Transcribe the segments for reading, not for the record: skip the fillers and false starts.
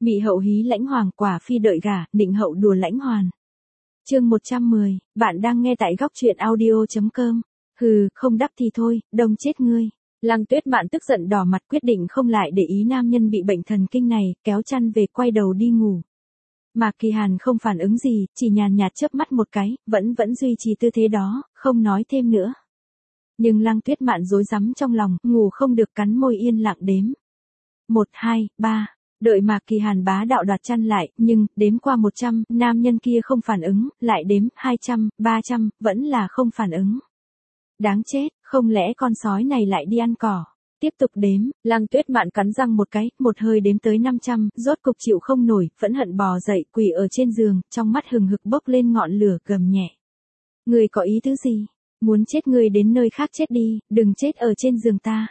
Mị hậu hí lãnh hoàng, quả phi đợi gả, định hậu đùa lãnh hoàn. Chương 110, bạn đang nghe tại góc truyện audio.com. Hừ, không đắp thì thôi, đông chết ngươi. Lăng Tuyết Mạn tức giận đỏ mặt, quyết định không lại để ý nam nhân bị bệnh thần kinh này, kéo chăn về quay đầu đi ngủ. Mạc Kỳ Hàn không phản ứng gì, chỉ nhàn nhạt chớp mắt một cái, vẫn duy trì tư thế đó, không nói thêm nữa. Nhưng Lăng Tuyết Mạn rối rắm trong lòng, ngủ không được, cắn môi yên lặng đếm. 1, 2, 3. Đợi Mạc Kỳ Hàn bá đạo đoạt chăn lại, nhưng, đếm qua 100, nam nhân kia không phản ứng, lại đếm, 200, 300, vẫn là không phản ứng. Đáng chết, không lẽ con sói này lại đi ăn cỏ? Tiếp tục đếm, Lăng Tuyết Mạn cắn răng một cái, một hơi đếm tới 500, rốt cục chịu không nổi, phẫn hận bò dậy, quỳ ở trên giường, trong mắt hừng hực bốc lên ngọn lửa, gầm nhẹ. Ngươi có ý tứ gì? Muốn chết ngươi đến nơi khác chết đi, đừng chết ở trên giường ta.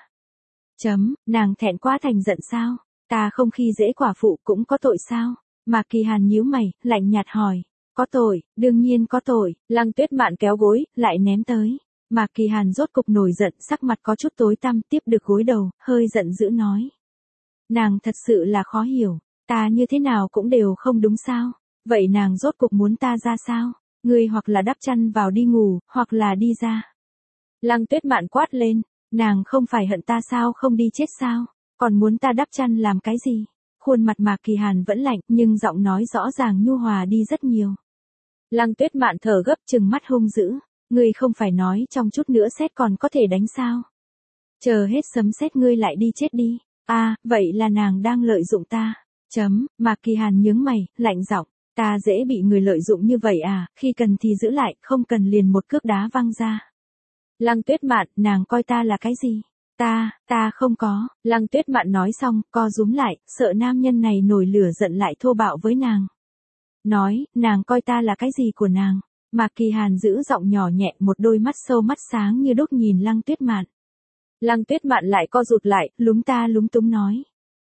Nàng thẹn quá thành giận sao? Ta không khi dễ quả phụ cũng có tội sao? Mạc Kỳ Hàn nhíu mày, lạnh nhạt hỏi. Có tội, đương nhiên có tội. Lăng Tuyết Mạn kéo gối, lại ném tới. Mạc Kỳ Hàn rốt cục nổi giận, sắc mặt có chút tối tăm, tiếp được gối đầu, hơi giận dữ nói. Nàng thật sự là khó hiểu, ta như thế nào cũng đều không đúng sao? Vậy nàng rốt cục muốn ta ra sao? Ngươi hoặc là đắp chăn vào đi ngủ, hoặc là đi ra. Lăng Tuyết Mạn quát lên, nàng không phải hận ta sao, không đi chết sao? Còn muốn ta đắp chăn làm cái gì? Khuôn mặt Mạc Kỳ Hàn vẫn lạnh, nhưng giọng nói rõ ràng nhu hòa đi rất nhiều. Lăng Tuyết Mạn thở gấp, trừng mắt hung dữ. Ngươi không phải nói trong chút nữa sét còn có thể đánh sao? Chờ hết sấm sét ngươi lại đi chết đi. Vậy là nàng đang lợi dụng ta. Mạc Kỳ Hàn nhướng mày, lạnh giọng. Ta dễ bị người lợi dụng như vậy à, khi cần thì giữ lại, không cần liền một cước đá văng ra. Lăng Tuyết Mạn, nàng coi ta là cái gì? Ta không có. Lăng Tuyết Mạn nói xong, co rúm lại, sợ nam nhân này nổi lửa giận lại thô bạo với nàng. Nói, nàng coi ta là cái gì của nàng? Mạc Kỳ Hàn giữ giọng nhỏ nhẹ, một đôi mắt sâu mắt sáng như đúc nhìn Lăng Tuyết Mạn. Lăng Tuyết Mạn lại co rụt lại, lúng túng nói.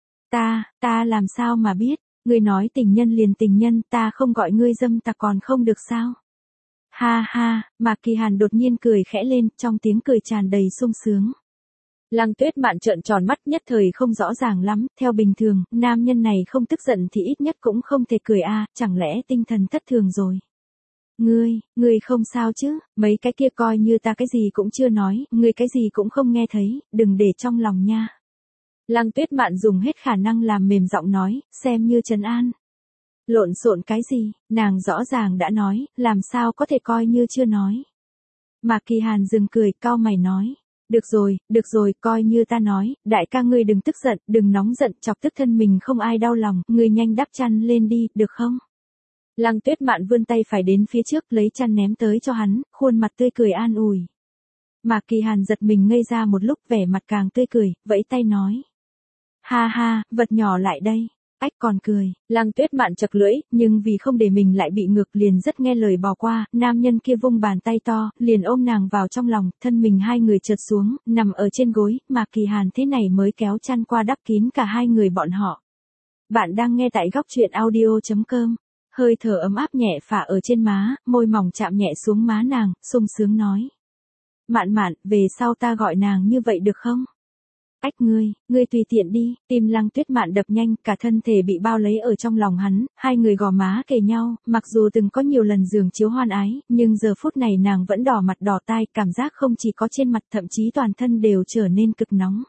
Ta làm sao mà biết, ngươi nói tình nhân liền tình nhân, ta không gọi ngươi dâm tặc còn không được sao? Ha ha, Mạc Kỳ Hàn đột nhiên cười khẽ lên, trong tiếng cười tràn đầy sung sướng. Lăng Tuyết Mạn trợn tròn mắt, nhất thời không rõ ràng lắm, theo bình thường, nam nhân này không tức giận thì ít nhất cũng không thể cười chẳng lẽ tinh thần thất thường rồi. Ngươi không sao chứ, mấy cái kia coi như ta cái gì cũng chưa nói, ngươi cái gì cũng không nghe thấy, đừng để trong lòng nha. Lăng Tuyết Mạn dùng hết khả năng làm mềm giọng nói, xem như trấn an. Lộn xộn cái gì, nàng rõ ràng đã nói, làm sao có thể coi như chưa nói. Mạc Kỳ Hàn dừng cười, cau mày nói. Được rồi, coi như ta nói, đại ca ngươi đừng tức giận, đừng nóng giận, chọc tức thân mình không ai đau lòng, ngươi nhanh đắp chăn lên đi, được không? Lăng Tuyết Mạn vươn tay phải đến phía trước, lấy chăn ném tới cho hắn, khuôn mặt tươi cười an ủi. Mạc Kỳ Hàn giật mình ngây ra một lúc, vẻ mặt càng tươi cười, vẫy tay nói. Ha, vật nhỏ lại đây. Ách còn cười, Lăng Tuyết Mạn chật lưỡi, nhưng vì không để mình lại bị ngược liền rất nghe lời bỏ qua, nam nhân kia vung bàn tay to, liền ôm nàng vào trong lòng, thân mình hai người trượt xuống, nằm ở trên gối, Mạc Kỳ Hàn thế này mới kéo chăn qua đắp kín cả hai người bọn họ. Bạn đang nghe tại góc truyện audio.com, hơi thở ấm áp nhẹ phả ở trên má, môi mỏng chạm nhẹ xuống má nàng, sung sướng nói. Mạn, về sau ta gọi nàng như vậy được không? Ách ngươi tùy tiện đi, tim Lăng Tuyết Mạn đập nhanh, cả thân thể bị bao lấy ở trong lòng hắn, hai người gò má kề nhau, mặc dù từng có nhiều lần giường chiếu hoan ái, nhưng giờ phút này nàng vẫn đỏ mặt đỏ tai, cảm giác không chỉ có trên mặt thậm chí toàn thân đều trở nên cực nóng.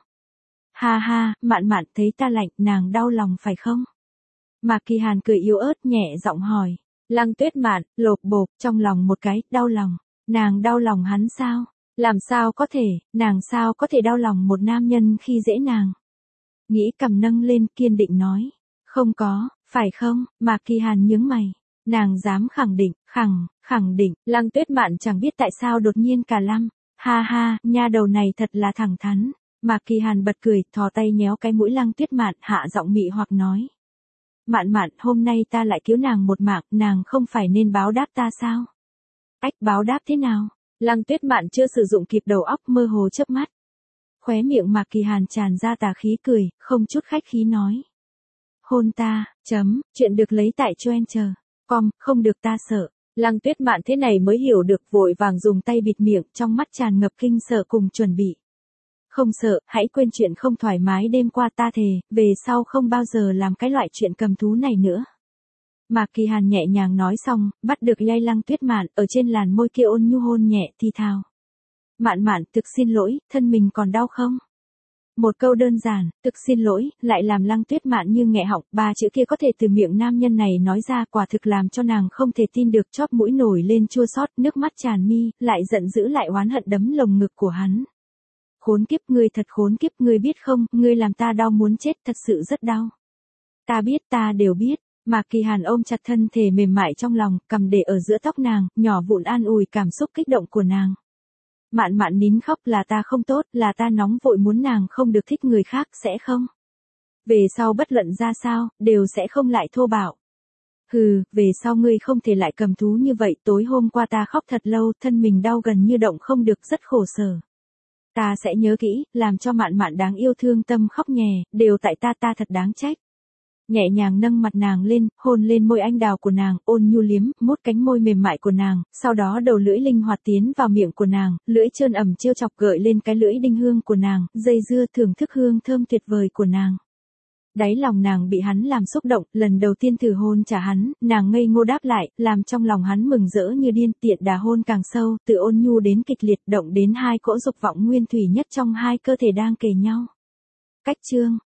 Ha, Mạn thấy ta lạnh, nàng đau lòng phải không? Mạc Kỳ Hàn cười yếu ớt nhẹ giọng hỏi. Lăng Tuyết Mạn, lộp bộp, trong lòng một cái, đau lòng. Nàng đau lòng hắn sao? Làm sao có thể, nàng sao có thể đau lòng một nam nhân khi dễ nàng? Nghĩ cầm nâng lên, kiên định nói. Không có, phải không? Mạc Kỳ Hàn nhướng mày. Nàng dám khẳng định, khẳng định. Lăng Tuyết Mạn chẳng biết tại sao đột nhiên cả lăm. Ha, nha đầu này thật là thẳng thắn. Mạc Kỳ Hàn bật cười, thò tay nhéo cái mũi Lăng Tuyết Mạn, hạ giọng mị hoặc nói. Mạn, hôm nay ta lại cứu nàng một mạng, nàng không phải nên báo đáp ta sao? Ách, báo đáp thế nào? Lăng Tuyết Mạn chưa sử dụng kịp đầu óc, mơ hồ chớp mắt. Khóe miệng Mạc Kỳ Hàn tràn ra tà khí cười, không chút khách khí nói. Hôn ta, chuyện được lấy tại Choen.com, không được ta sợ. Lăng Tuyết Mạn thế này mới hiểu được, vội vàng dùng tay bịt miệng, trong mắt tràn ngập kinh sợ cùng chuẩn bị. Không sợ, hãy quên chuyện không thoải mái đêm qua ta thề, về sau không bao giờ làm cái loại chuyện cầm thú này nữa. Mạc Kỳ Hàn nhẹ nhàng nói xong, bắt được dây Lăng Tuyết Mạn, ở trên làn môi kia ôn nhu hôn nhẹ thi thào. Mạn Mạn, thực xin lỗi, thân mình còn đau không? Một câu đơn giản, thực xin lỗi, lại làm Lăng Tuyết Mạn như nghẹ họng, ba chữ kia có thể từ miệng nam nhân này nói ra, quả thực làm cho nàng không thể tin được, chóp mũi nổi lên chua xót, nước mắt tràn mi, lại giận dữ lại oán hận đấm lồng ngực của hắn. Khốn kiếp, ngươi thật khốn kiếp, ngươi biết không, ngươi làm ta đau muốn chết, thật sự rất đau. Ta biết, ta đều biết. Mạc Kỳ Hàn ôm chặt thân thể mềm mại trong lòng, cầm để ở giữa tóc nàng, nhỏ vụn an ủi cảm xúc kích động của nàng. Mạn Mạn nín khóc, là ta không tốt, là ta nóng vội muốn nàng không được thích người khác, sẽ không? Về sau bất luận ra sao, đều sẽ không lại thô bạo. Hừ, về sau ngươi không thể lại cầm thú như vậy, tối hôm qua ta khóc thật lâu, thân mình đau gần như động không được, rất khổ sở. Ta sẽ nhớ kỹ, làm cho Mạn Mạn đáng yêu thương tâm khóc nhè, đều tại ta thật đáng trách. Nhẹ nhàng nâng mặt nàng lên, hôn lên môi anh đào của nàng, ôn nhu liếm, mút cánh môi mềm mại của nàng, sau đó đầu lưỡi linh hoạt tiến vào miệng của nàng, lưỡi trơn ẩm trêu chọc gợi lên cái lưỡi đinh hương của nàng, dây dưa thưởng thức hương thơm tuyệt vời của nàng. Đáy lòng nàng bị hắn làm xúc động, lần đầu tiên thử hôn trả hắn, nàng ngây ngô đáp lại, làm trong lòng hắn mừng rỡ như điên, tiện đà hôn càng sâu, từ ôn nhu đến kịch liệt, động đến hai cỗ dục vọng nguyên thủy nhất trong hai cơ thể đang kề nhau. Cách chương